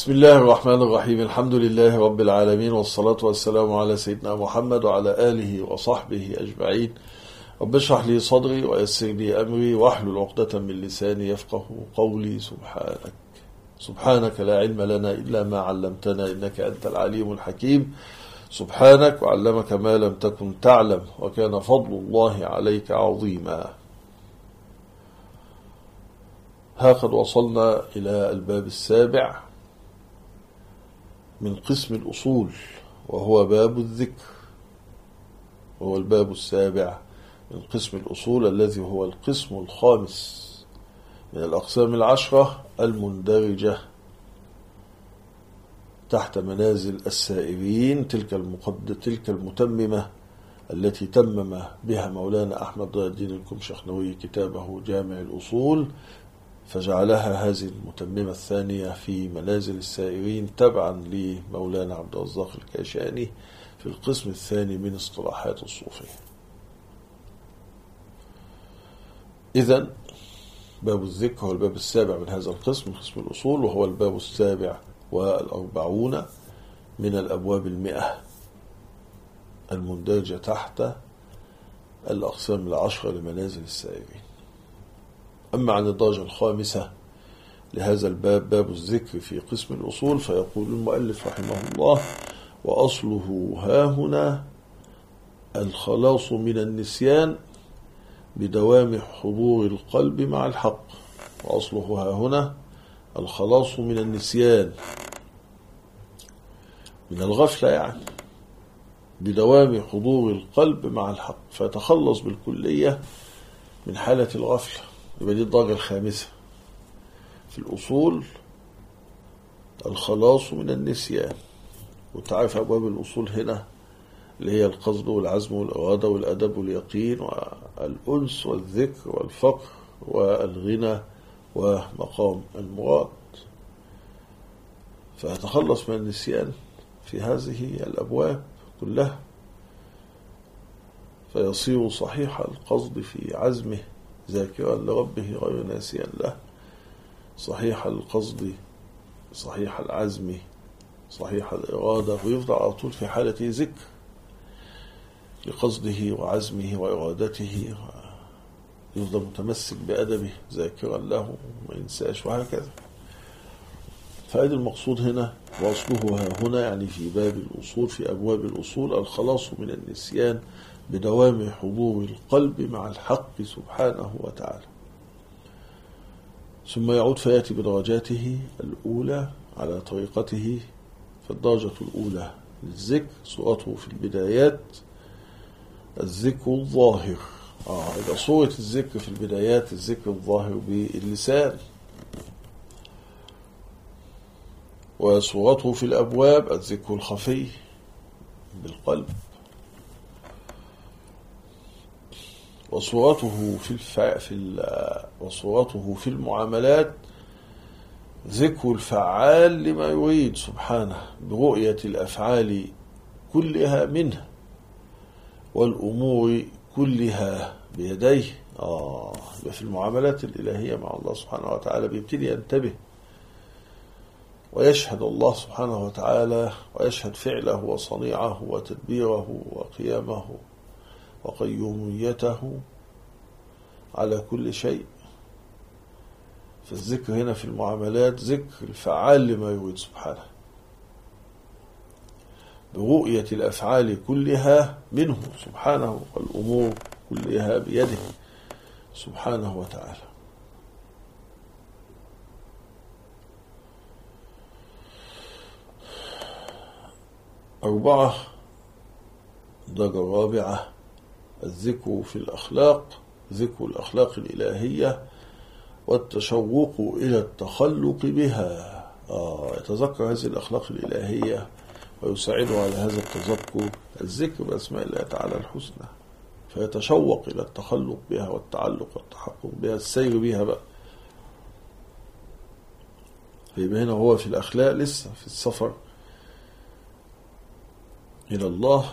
بسم الله الرحمن الرحيم. الحمد لله رب العالمين، والصلاة والسلام على سيدنا محمد وعلى آله وصحبه أجمعين. رب اشرح لي صدري ويسر لي أمري واحلل عقدة من لساني يفقه قولي. سبحانك لا علم لنا إلا ما علمتنا إنك أنت العليم الحكيم. سبحانك وعلمك ما لم تكن تعلم وكان فضل الله عليك عظيما. قد وصلنا إلى الباب السابع من قسم الأصول، وهو باب الذكر، وهو الباب السابع من قسم الأصول الذي هو القسم الخامس من الأقسام العشرة المندرجة تحت منازل السائرين، تلك المتممة التي تمم بها مولانا أحمد ضياء الدين الكمشخنوي كتابه جامع الأصول، فجعلها هذه المتممة الثانية في منازل السائرين تبعا لمولانا عبد الرزاق الكاشاني في القسم الثاني من اصطلاحات الصوفية. إذن باب الذكر هو الباب السابع من هذا القسم، قسم الأصول، وهو الباب السابع والأربعون من الأبواب 100 المندرجة تحت الأقسام العشرة لمنازل السائرين. أما عن الدرجة الخامسة لهذا الباب، باب الذكر في قسم الأصول، فيقول المؤلف رحمه الله: وأصله هاهنا الخلاص من النسيان بدوام حضور القلب مع الحق. وأصله هاهنا الخلاص من النسيان، من الغفلة يعني، بدوام حضور القلب مع الحق، فيتخلص بالكلية من حالة الغفلة. يبقى دي الدرجة الخامسة في الأصول، الخلاص من النسيان. وتعرف أبواب الأصول هنا اللي هي القصد والعزم والإرادة والأدب واليقين والأنس والذكر والفقر والغنى ومقام المراد، فيتخلص من النسيان في هذه الأبواب كلها، فيصير صحيح القصد في عزمه ذاكرا لربه غير ناسيا له، صحيح القصد، صحيح العزم، صحيح الإرادة، ويفضل على طول في حالة ذكر لقصده وعزمه وإرادته، يفضل متمسك بأدبه ذاكرا له وما ينساش، وهكذا. فهذا المقصود هنا، وأصله هنا يعني في باب الأصول، في أبواب الأصول، الخلاص من النسيان بدوام حضور القلب مع الحق سبحانه وتعالى. ثم يعود فيأتي بدرجاته الأولى على طريقته. فالدرجة الأولى للذكر صورته في البدايات الذكر الظاهر. إذا صورة الذكر في البدايات الذكر الظاهر باللسان، وصورته في الأبواب الذكر الخفي بالقلب، وصورته وصورته في المعاملات ذكر الفعال لما يريد سبحانه برؤية الأفعال كلها منه والأمور كلها بيديه. في المعاملات الإلهية مع الله سبحانه وتعالى بيبتدي ينتبه ويشهد الله سبحانه وتعالى، ويشهد فعله وصنيعه وتدبيره وقيامه وقيوميته على كل شيء. فالذكر هنا في المعاملات ذكر الفعال لما يريد سبحانه برؤية الأفعال كلها منه سبحانه والأمور كلها بيده سبحانه وتعالى. أربعة، درجة رابعة، الذكر في الأخلاق، ذكر الأخلاق الإلهية والتشوق إلى التخلق بها. يتذكر هذه الأخلاق الإلهية ويساعده على هذا التذكر الذكر بأسماء الله تعالى الحسنى، فيتشوق إلى التخلق بها والتعلق والتحقق بها، السير بها بقى. فيبقى هنا هو في الأخلاق لسه في السفر إلى الله،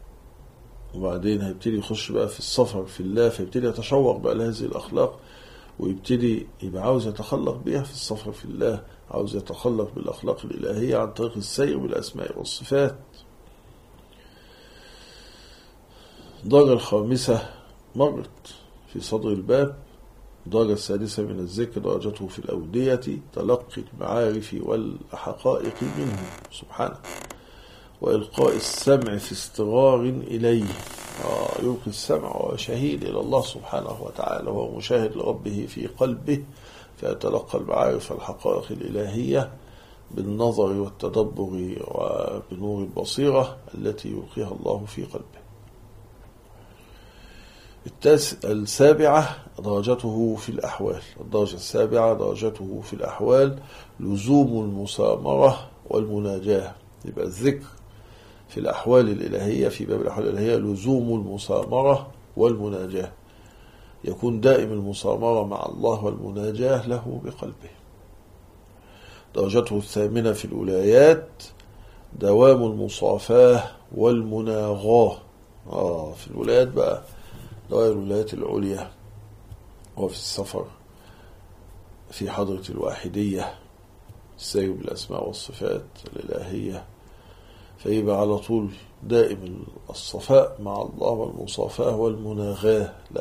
وبعدين هيبتدي يخش بقى في السفر في الله، فيبتدي يتشوق بقى لهذه الأخلاق ويبتدي يبقى عاوز يتخلق بيها في السفر في الله، عاوز يتخلق بالأخلاق الإلهية عن طريق السير بالأسماء والصفات. الدرجة الخامسة مرت في صدر الباب. الدرجة السادسة من الذكر درجته في الأودية، تلقي المعارف والحقائق منه سبحانه، وإلقاء السمع في استغار إليه. يلقي السمع وهو شهيد إلى الله سبحانه وتعالى، وهو مشاهد لربه في قلبه، فيتلقى المعارف والحقائق الإلهية بالنظر والتدبر وبنور البصيرة التي يلقيها الله في قلبه. السابعة درجته في الأحوال. الدرجة السابعة درجته في الأحوال لزوم المسامرة والمناجاة. يبقى الذكر في الأحوال الإلهية، في باب الأحوال الإلهية، لزوم المسامرة والمناجاة، يكون دائم المسامرة مع الله والمناجاة له بقلبه. درجته الثامنة في الولايات دوام المصافاة والمناغاة. في الولايات بقى دوائر الولايات العليا، وفي السفر في حضرة الواحدية، السير بالأسماء والصفات الإلهية، فيبقى على طول دائم الصفاء مع الله والمصافاة والمناغاة له.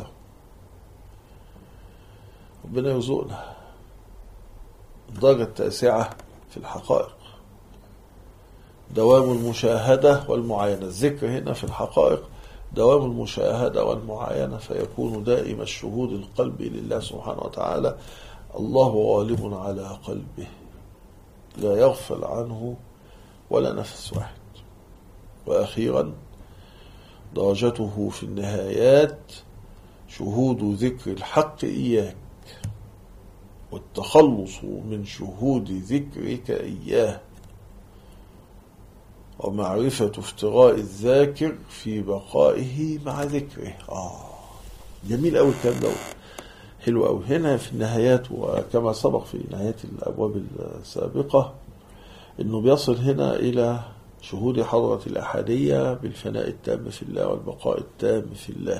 ربنا يرزقنا. الدرجة التاسعة في الحقائق دوام المشاهدة والمعاينة. الذكر هنا في الحقائق دوام المشاهدة والمعاينة، فيكون دائم الشهود القلبي لله سبحانه وتعالى. الله غالب على قلبه لا يغفل عنه ولا نفس واحد. وأخيرا درجته في النهايات شهود ذكر الحق إياك، والتخلص من شهود ذكرك إياه، ومعرفة افتراء الذاكر في بقائه مع ذكره. جميل أوي الكلام ده، حلو أوي. هنا في النهايات، وكما سبق في نهاية الأبواب السابقة، إنه بيصل هنا إلى شهود حضرة الأحدية بالفناء التام في الله والبقاء التام في الله،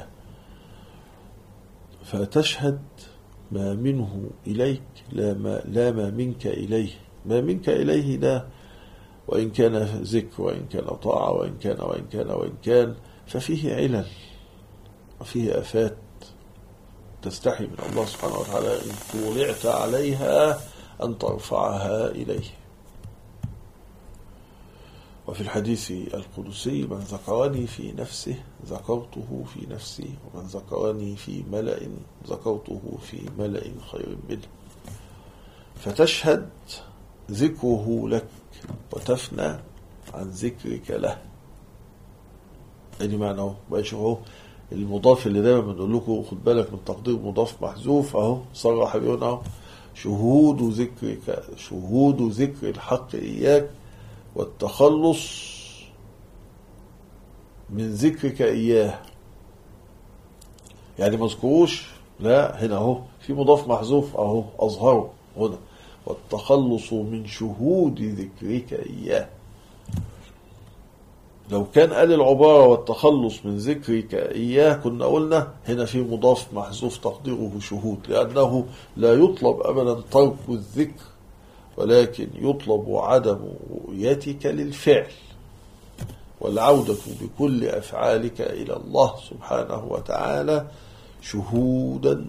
فتشهد ما منه إليك لا ما منك إليه. ما منك إليه ده وإن كان ذكر وإن كان طاعة وإن كان ففيه علل وفيه آفات تستحي من الله سبحانه وتعالى إن طولعت عليها أن ترفعها إليه. وفي الحديث القدسي: من ذكرني في نفسه ذكرته في نفسي، ومن ذكرني في ملأ ذكرته في ملأ خير منه. فتشهد ذكره لك وتفنى عن ذكرك له. ادي معنى اهو المضاف اللي دايما بنقول لكم خد بالك من تقدير مضاف محذوف. اهو صرح بيقول اهو شهود ذكرك، شهود ذكر الحق إياك، والتخلص من ذكرك إياه. يعني مذكروش، لا، هنا اهو في مضاف محذوف اهو أظهره هنا، والتخلص من شهود ذكرك إياه. لو كان قال العبارة والتخلص من ذكرك إياه كنا قلنا هنا في مضاف محذوف تقديره شهود، لأنه لا يطلب أبدا ترك الذكر، ولكن يطلب عدم رؤيتك للفعل والعودة بكل أفعالك إلى الله سبحانه وتعالى شهودا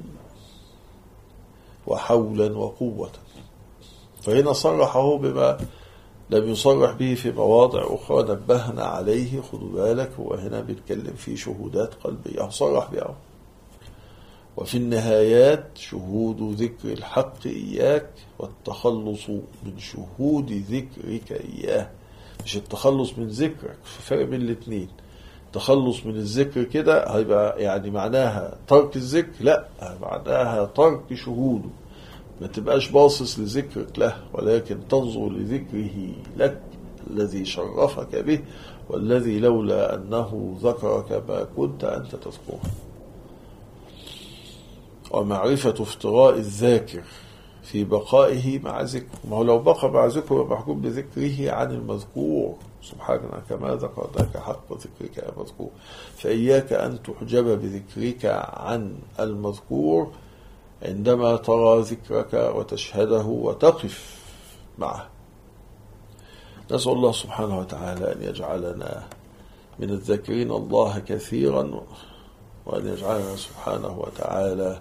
وحولا وقوة. فهنا صرحه بما لم يصرح به في مواضع أخرى، نبهنا عليه. خدوا بالك، هو هنا بيتكلم في شهودات قلبية صرح بها. وفي النهايات شهود ذكر الحق إياك، والتخلص من شهود ذكرك إياه. مش التخلص من ذكرك، في فرق بين الاثنين. التخلص من الذكر كده هيبقى يعني معناها ترك الذكر، لا، معناها ترك شهوده. ما تبقاش باصص لذكرك له، ولكن تنظر لذكره لك الذي شرفك به، والذي لولا أنه ذكرك ما كنت أنت تذكره. ومعرفة افتراء الذاكر في بقائه مع ذكره. ما هو لو بقى مع ذكره محكوم بذكره عن المذكور سبحانه، كما ذكرتك حق ذكرك يا مذكور. فإياك أن تحجب بذكرك عن المذكور عندما ترى ذكرك وتشهده وتقف معه. نسأل الله سبحانه وتعالى أن يجعلنا من الذاكرين الله كثيرا، وأن يجعلنا سبحانه وتعالى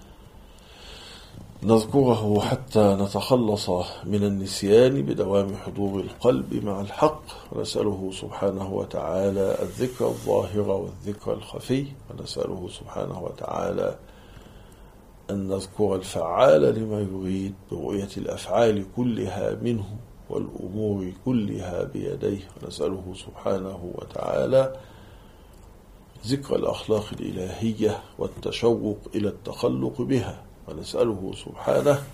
نذكره حتى نتخلص من النسيان بدوام حضور القلب مع الحق. ونسأله سبحانه وتعالى الذكر الظاهر والذكر الخفي، ونسأله سبحانه وتعالى أن نذكر الفعال لما يريد برؤية الأفعال كلها منه والأمور كلها بيديه. ونسأله سبحانه وتعالى ذكر الأخلاق الإلهية والتشوق إلى التخلق بها. ونسأله سبحانه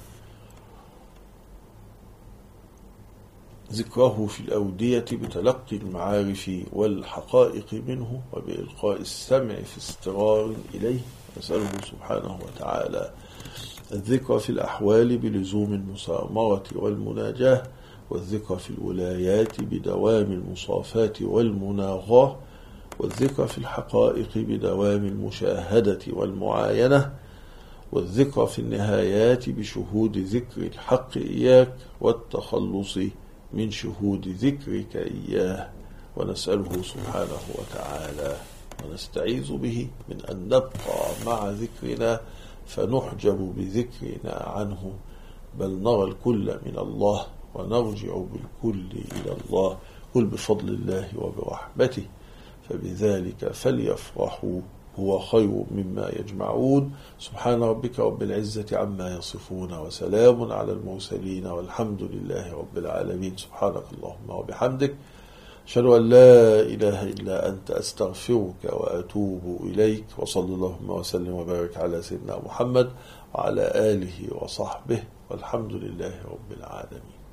ذكره في الأودية بتلقي المعارف والحقائق منه وبإلقاء السمع في استقرار إليه. ونسأله سبحانه وتعالى الذكر في الأحوال بلزوم المسامرة والمناجاة، والذكر في الولايات بدوام المصافاة والمناغاة، والذكر في الحقائق بدوام المشاهدة والمعاينة، والذكر في النهايات بشهود ذكر الحق إياك والتخلص من شهود ذكرك إياه. ونسأله سبحانه وتعالى ونستعيذ به من أن نبقى مع ذكرنا فنحجب بذكرنا عنه، بل نرى الكل من الله ونرجع بالكل إلى الله. قل بفضل الله وبرحمته فبذلك فليفرحوا هو خير مما يجمعون. سبحان ربك رب العزة عما يصفون، وسلام على المرسلين، والحمد لله رب العالمين. سبحانك اللهم وبحمدك، أشهد أن لا إله إلا أنت، أستغفرك وأتوب إليك. وصلى اللهم وسلم وبارك على سيدنا محمد وعلى آله وصحبه، والحمد لله رب العالمين.